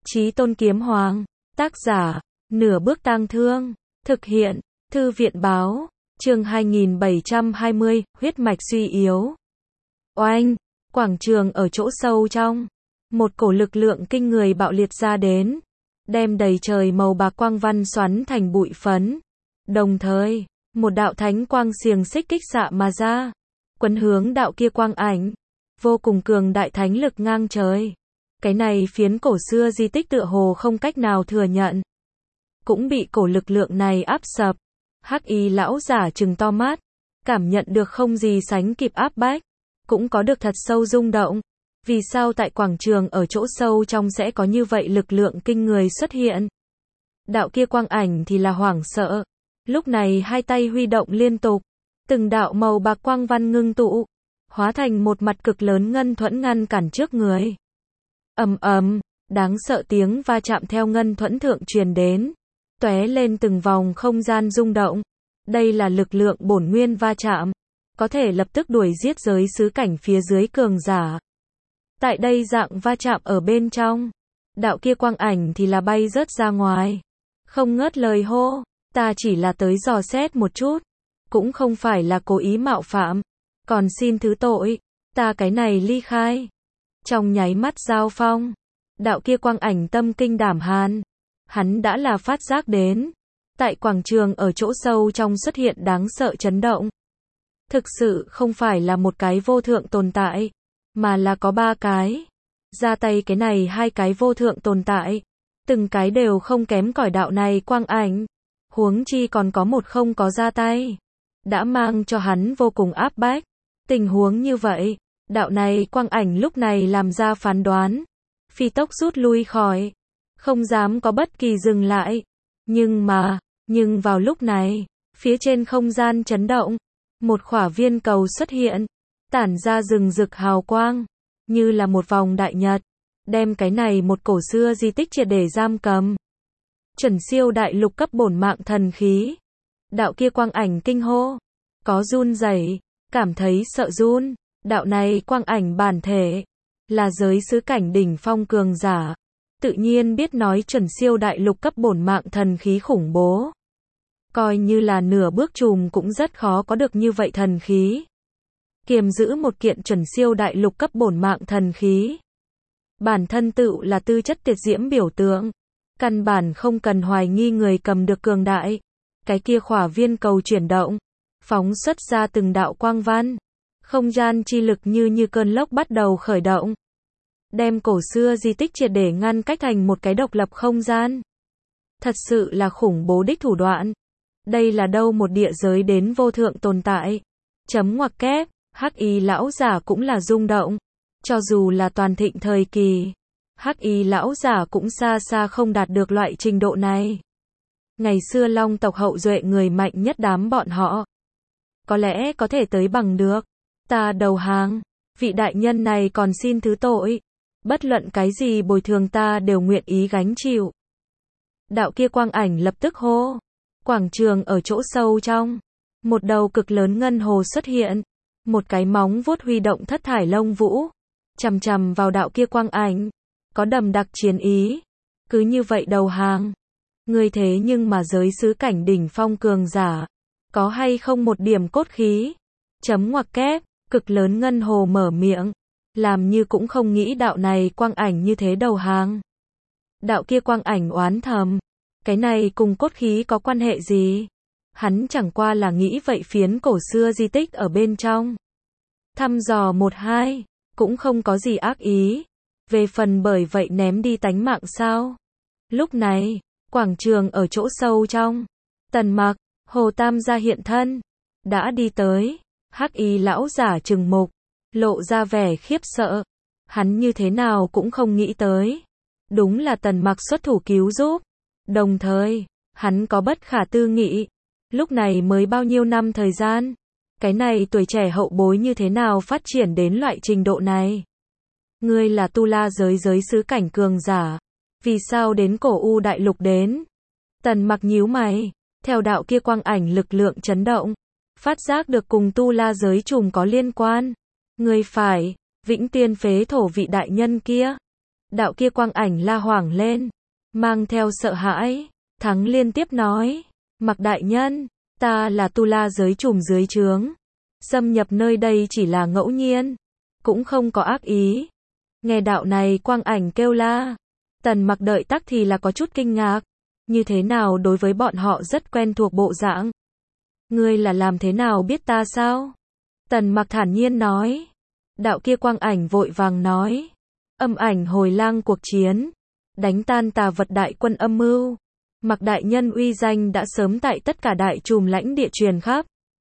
Chí Tôn Kiếm Hoàng. Tác giả, Nửa Bước Tang Thương. Thực hiện, Thư viện báo. Chương 2720, huyết mạch suy yếu. Oanh, quảng trường ở chỗ sâu trong. Một cổ lực lượng kinh người bạo liệt ra đến, đem đầy trời màu bạc quang văn xoắn thành bụi phấn. Đồng thời, một đạo thánh quang xiềng xích kích xạ mà ra, quấn hướng đạo kia quang ảnh. Vô cùng cường đại thánh lực ngang trời. Cái này phiến cổ xưa di tích tựa hồ không cách nào thừa nhận, cũng bị cổ lực lượng này áp sập. Hắc y lão giả trừng to mắt, cảm nhận được không gì sánh kịp áp bách, cũng có được thật sâu rung động. Vì sao tại quảng trường ở chỗ sâu trong sẽ có như vậy lực lượng kinh người xuất hiện? Đạo kia quang ảnh thì là hoảng sợ. Lúc này hai tay huy động liên tục, từng đạo màu bạc quang văn ngưng tụ, hóa thành một mặt cực lớn ngân thuẫn ngăn cản trước người. Ầm ầm, đáng sợ tiếng va chạm theo ngân thuẫn thượng truyền đến, tóe lên từng vòng không gian rung động. Đây là lực lượng bổn nguyên va chạm, có thể lập tức đuổi giết giới xứ cảnh phía dưới cường giả. Tại đây dạng va chạm ở bên trong, đạo kia quang ảnh thì là bay rớt ra ngoài, không ngớt lời hô, ta chỉ là tới dò xét một chút, cũng không phải là cố ý mạo phạm, còn xin thứ tội, ta cái này ly khai. Trong nháy mắt giao phong, đạo kia quang ảnh tâm kinh đảm hàn, hắn đã là phát giác đến, tại quảng trường ở chỗ sâu trong xuất hiện đáng sợ chấn động. Thực sự không phải là một cái vô thượng tồn tại, mà là có ba cái. Ra tay cái này hai cái vô thượng tồn tại, từng cái đều không kém cỏi đạo này quang ảnh. Huống chi còn có một không có ra tay, đã mang cho hắn vô cùng áp bách. Tình huống như vậy, đạo này quang ảnh lúc này làm ra phán đoán, phi tốc rút lui khỏi, không dám có bất kỳ dừng lại. Nhưng vào lúc này, phía trên không gian chấn động, một khỏa viên cầu xuất hiện, tản ra rừng rực hào quang, như là một vòng đại nhật, đem cái này một cổ xưa di tích triệt để giam cầm. Chuẩn siêu đại lục cấp bổn mạng thần khí. Đạo kia quang ảnh kinh hô, có run rẩy, cảm thấy sợ run. Đạo này quang ảnh bản thể là giới xứ cảnh đỉnh phong cường giả, tự nhiên biết nói chuẩn siêu đại lục cấp bổn mạng thần khí khủng bố. Coi như là nửa bước trùm cũng rất khó có được như vậy thần khí. Kiềm giữ một kiện chuẩn siêu đại lục cấp bổn mạng thần khí, bản thân tựu là tư chất tuyệt diễm biểu tượng, căn bản không cần hoài nghi người cầm được cường đại. Cái kia khỏa viên cầu chuyển động, phóng xuất ra từng đạo quang văn, không gian chi lực như cơn lốc bắt đầu khởi động, đem cổ xưa di tích triệt để ngăn cách thành một cái độc lập không gian. Thật sự là khủng bố đích thủ đoạn. Đây là đâu một địa giới đến vô thượng tồn tại. Chấm ngoặc kép, hắc y lão giả cũng là rung động. Cho dù là toàn thịnh thời kỳ, hắc y lão giả cũng xa xa không đạt được loại trình độ này. Ngày xưa Long tộc hậu duệ người mạnh nhất đám bọn họ, có lẽ có thể tới bằng được. Ta đầu hàng, vị đại nhân này còn xin thứ tội. Bất luận cái gì bồi thường ta đều nguyện ý gánh chịu. Đạo kia quang ảnh lập tức hô. Quảng trường ở chỗ sâu trong, một đầu cực lớn ngân hồ xuất hiện, một cái móng vuốt huy động thất thải lông vũ, chằm chằm vào đạo kia quang ảnh, có đầm đặc chiến ý. Cứ như vậy đầu hàng, ngươi thế nhưng mà giới xứ cảnh đỉnh phong cường giả, có hay không một điểm cốt khí? Chấm ngoặc kép, cực lớn ngân hồ mở miệng, làm như cũng không nghĩ đạo này quang ảnh như thế đầu hàng. Đạo kia quang ảnh oán thầm, cái này cùng cốt khí có quan hệ gì? Hắn chẳng qua là nghĩ vậy phiến cổ xưa di tích ở bên trong, thăm dò một hai, cũng không có gì ác ý. Về phần bởi vậy ném đi tánh mạng sao? Lúc này, quảng trường ở chỗ sâu trong, Tần Mặc, Hồ Tam gia hiện thân, đã đi tới. Hắc y lão giả trừng mục, lộ ra vẻ khiếp sợ. Hắn như thế nào cũng không nghĩ tới, đúng là Tần Mặc xuất thủ cứu giúp. Đồng thời, hắn có bất khả tư nghị, lúc này mới bao nhiêu năm thời gian, cái này tuổi trẻ hậu bối như thế nào phát triển đến loại trình độ này? Ngươi là tu la giới xứ cảnh cường giả, vì sao đến cổ u đại lục đến? Tần Mặc nhíu mày, theo đạo kia quang ảnh lực lượng chấn động, phát giác được cùng tu la giới trùm có liên quan. Ngươi phải, Vĩnh Tiên phế thổ vị đại nhân kia. Đạo kia quang ảnh la hoảng lên, mang theo sợ hãi, Thắng liên tiếp nói, Mặc đại nhân, ta là tu la giới trùm dưới trướng, xâm nhập nơi đây chỉ là ngẫu nhiên, cũng không có ác ý. Nghe đạo này quang ảnh kêu la, Tần Mặc đợi tắc thì là có chút kinh ngạc, như thế nào đối với bọn họ rất quen thuộc bộ dạng. Ngươi là làm thế nào biết ta sao? Tần Mặc thản nhiên nói. Đạo kia quang ảnh vội vàng nói, âm ảnh hồi lang cuộc chiến, đánh tan tà vật đại quân âm mưu. Mặc đại nhân uy danh đã sớm tại tất cả đại trùm lãnh địa truyền khắp.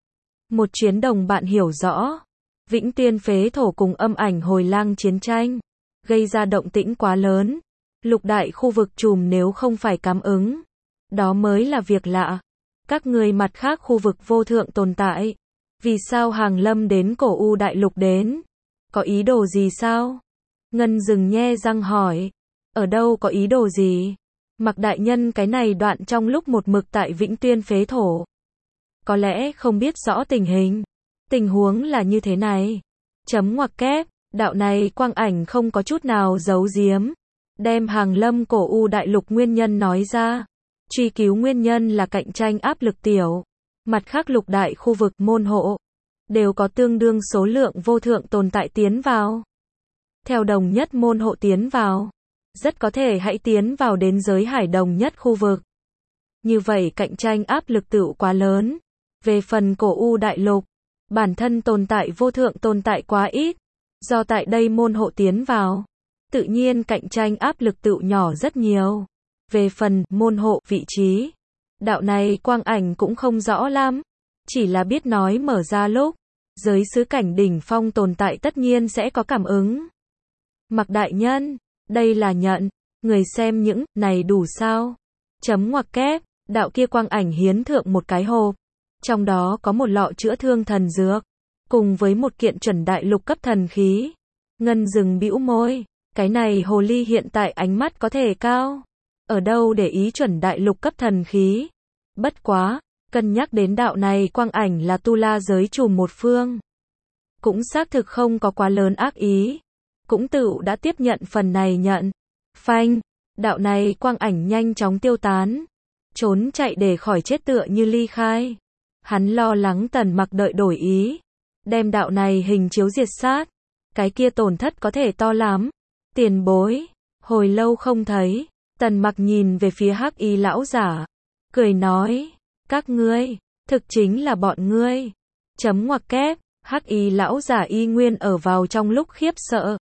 Một chuyến đồng bạn hiểu rõ, Vĩnh Tuyên phế thổ cùng âm ảnh hồi lang chiến tranh, gây ra động tĩnh quá lớn. Lục đại khu vực trùm nếu không phải cảm ứng, đó mới là việc lạ. Các người mặt khác khu vực vô thượng tồn tại, vì sao hàng lâm đến cổ u đại lục đến? Có ý đồ gì sao? Ngân dừng nhe răng hỏi, ở đâu có ý đồ gì? Mặc đại nhân cái này đoạn trong lúc một mực tại Vĩnh Tuyên phế thổ, có lẽ không biết rõ tình hình. Tình huống là như thế này. Chấm ngoặc kép, đạo này quang ảnh không có chút nào giấu giếm, đem hàng lâm cổ u đại lục nguyên nhân nói ra. Truy cứu nguyên nhân là cạnh tranh áp lực tiểu. Mặt khác lục đại khu vực môn hộ, đều có tương đương số lượng vô thượng tồn tại tiến vào. Theo đồng nhất môn hộ tiến vào, rất có thể hãy tiến vào đến giới hải đồng nhất khu vực. Như vậy cạnh tranh áp lực tựu quá lớn. Về phần cổ u đại lục, bản thân tồn tại vô thượng tồn tại quá ít. Do tại đây môn hộ tiến vào, tự nhiên cạnh tranh áp lực tựu nhỏ rất nhiều. Về phần môn hộ vị trí, đạo này quang ảnh cũng không rõ lắm. Chỉ là biết nói mở ra lúc, giới xứ cảnh đỉnh phong tồn tại tất nhiên sẽ có cảm ứng. Mặc đại nhân, đây là nhận, người xem những này đủ sao? Chấm ngoặc kép, đạo kia quang ảnh hiến thượng một cái hộp, trong đó có một lọ chữa thương thần dược, cùng với một kiện chuẩn đại lục cấp thần khí. Ngân dừng bĩu môi, cái này hồ ly hiện tại ánh mắt có thể cao, ở đâu để ý chuẩn đại lục cấp thần khí. Bất quá, cân nhắc đến đạo này quang ảnh là tu la giới trùm một phương, cũng xác thực không có quá lớn ác ý, cũng tựu đã tiếp nhận phần này nhận. Phanh, đạo này quang ảnh nhanh chóng tiêu tán, trốn chạy để khỏi chết tựa như ly khai. Hắn lo lắng Tần Mặc đợi đổi ý, đem đạo này hình chiếu diệt sát, cái kia tổn thất có thể to lắm. Tiền bối, hồi lâu không thấy, Tần Mặc nhìn về phía Hắc Y lão giả, cười nói, các ngươi, thực chính là bọn ngươi. Chấm ngoặc kép, Hắc Y lão giả y nguyên ở vào trong lúc khiếp sợ.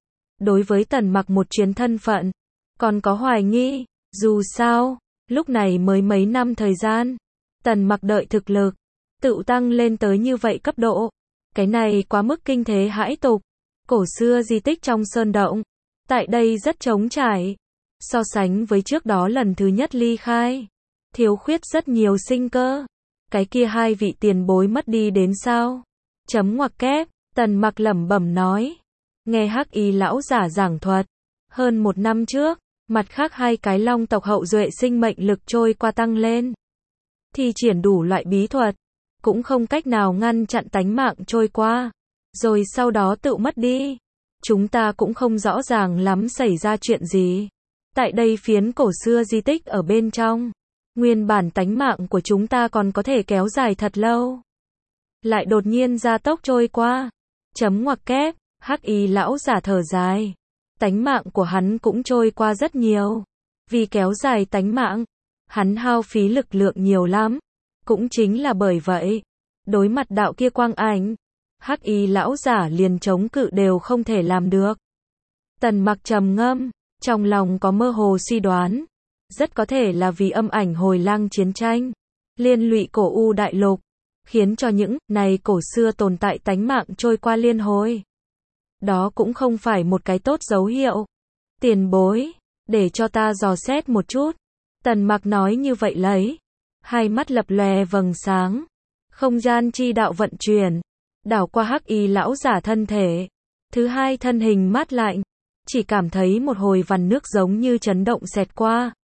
Đối với Tần Mặc một chuyến thân phận, còn có hoài nghi, dù sao, lúc này mới mấy năm thời gian, Tần Mặc đợi thực lực, tự tăng lên tới như vậy cấp độ. Cái này quá mức kinh thế hãi tục. Cổ xưa di tích trong sơn động, tại đây rất trống trải. So sánh với trước đó lần thứ nhất ly khai, thiếu khuyết rất nhiều sinh cơ. Cái kia hai vị tiền bối mất đi đến sao? Chấm ngoặc kép, Tần Mặc lẩm bẩm nói. Nghe Hắc Y lão giả giảng thuật, hơn một năm trước, mặt khác hai cái long tộc hậu duệ sinh mệnh lực trôi qua tăng lên, thi triển đủ loại bí thuật, cũng không cách nào ngăn chặn tánh mạng trôi qua, rồi sau đó tự mất đi. Chúng ta cũng không rõ ràng lắm xảy ra chuyện gì. Tại đây phiến cổ xưa di tích ở bên trong, nguyên bản tánh mạng của chúng ta còn có thể kéo dài thật lâu, lại đột nhiên gia tốc trôi qua. Chấm ngoặc kép, Hắc Y lão giả thở dài. Tánh mạng của hắn cũng trôi qua rất nhiều. Vì kéo dài tánh mạng, hắn hao phí lực lượng nhiều lắm. Cũng chính là bởi vậy, đối mặt đạo kia quang ảnh, Hắc Y lão giả liền chống cự đều không thể làm được. Tần Mặc trầm ngâm, trong lòng có mơ hồ suy đoán, rất có thể là vì âm ảnh hồi lang chiến tranh, liên lụy cổ u đại lục, khiến cho những này cổ xưa tồn tại tánh mạng trôi qua liên hồi. Đó cũng không phải một cái tốt dấu hiệu. Tiền bối, để cho ta dò xét một chút. Tần Mặc nói như vậy lấy, hai mắt lập lòe vầng sáng, không gian chi đạo vận chuyển, đảo qua Hắc Y lão giả thân thể. Thứ hai thân hình mát lạnh, chỉ cảm thấy một hồi vằn nước giống như chấn động xẹt qua.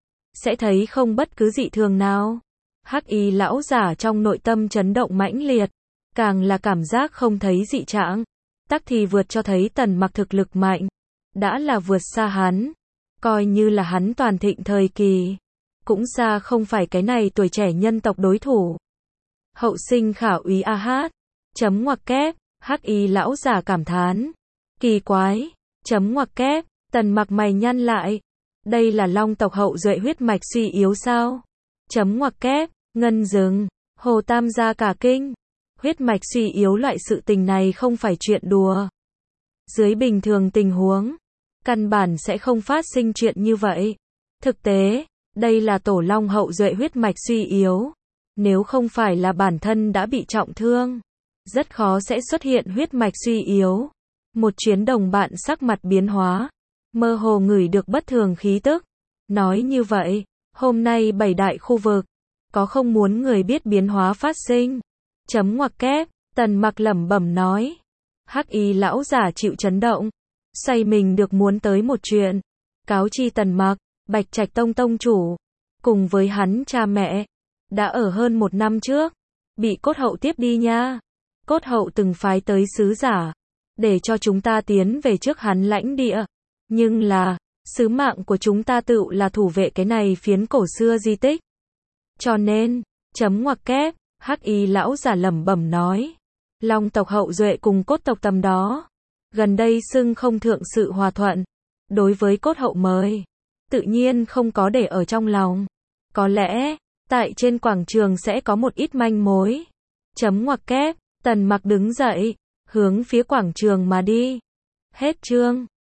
Sẽ thấy không bất cứ dị thường nào. Hắc Y lão giả trong nội tâm chấn động mãnh liệt, càng là cảm giác không thấy dị trạng, tắc thì vượt cho thấy Tần Mặc thực lực mạnh. đã là vượt xa hắn, coi như là hắn toàn thịnh thời kỳ, cũng xa không phải cái này tuổi trẻ nhân tộc đối thủ. Hậu sinh khả úy a hát, chấm ngoặc kép, hắc y lão giả cảm thán. Kỳ quái, chấm ngoặc kép, Tần Mặc mày nhăn lại. Đây là long tộc hậu duệ huyết mạch suy yếu sao? Chấm ngoặc kép, ngân dừng, Hồ Tam gia cả kinh. Huyết mạch suy yếu loại sự tình này không phải chuyện đùa. Dưới bình thường tình huống, căn bản sẽ không phát sinh chuyện như vậy. Thực tế, đây là tổ long hậu duệ huyết mạch suy yếu. Nếu không phải là bản thân đã bị trọng thương, rất khó sẽ xuất hiện huyết mạch suy yếu. Một chuyến đồng bạn sắc mặt biến hóa, mơ hồ ngửi được bất thường khí tức. Nói như vậy, hôm nay 7 đại khu vực, có không muốn người biết biến hóa phát sinh. Chấm ngoặc kép, Tần Mặc lẩm bẩm nói. Hắc y lão giả chịu chấn động, xoay mình được muốn tới một chuyện. Cáo chi Tần Mặc, Bạch Trạch Tông tông chủ, cùng với hắn cha mẹ, đã ở hơn 1 năm trước, bị cốt hậu tiếp đi nha. Cốt hậu từng phái tới sứ giả, để cho chúng ta tiến về trước hắn lãnh địa. Nhưng là, sứ mạng của chúng ta tự là thủ vệ cái này phiến cổ xưa di tích. Cho nên, chấm ngoặc kép, hắc y lão giả lẩm bẩm nói. Long tộc hậu duệ cùng cốt tộc tầm đó, gần đây xưng không thượng sự hòa thuận. Đối với cốt hậu mới, tự nhiên không có để ở trong lòng. Có lẽ, tại trên quảng trường sẽ có một ít manh mối. Chấm ngoặc kép, Tần Mặc đứng dậy, hướng phía quảng trường mà đi. Hết chương.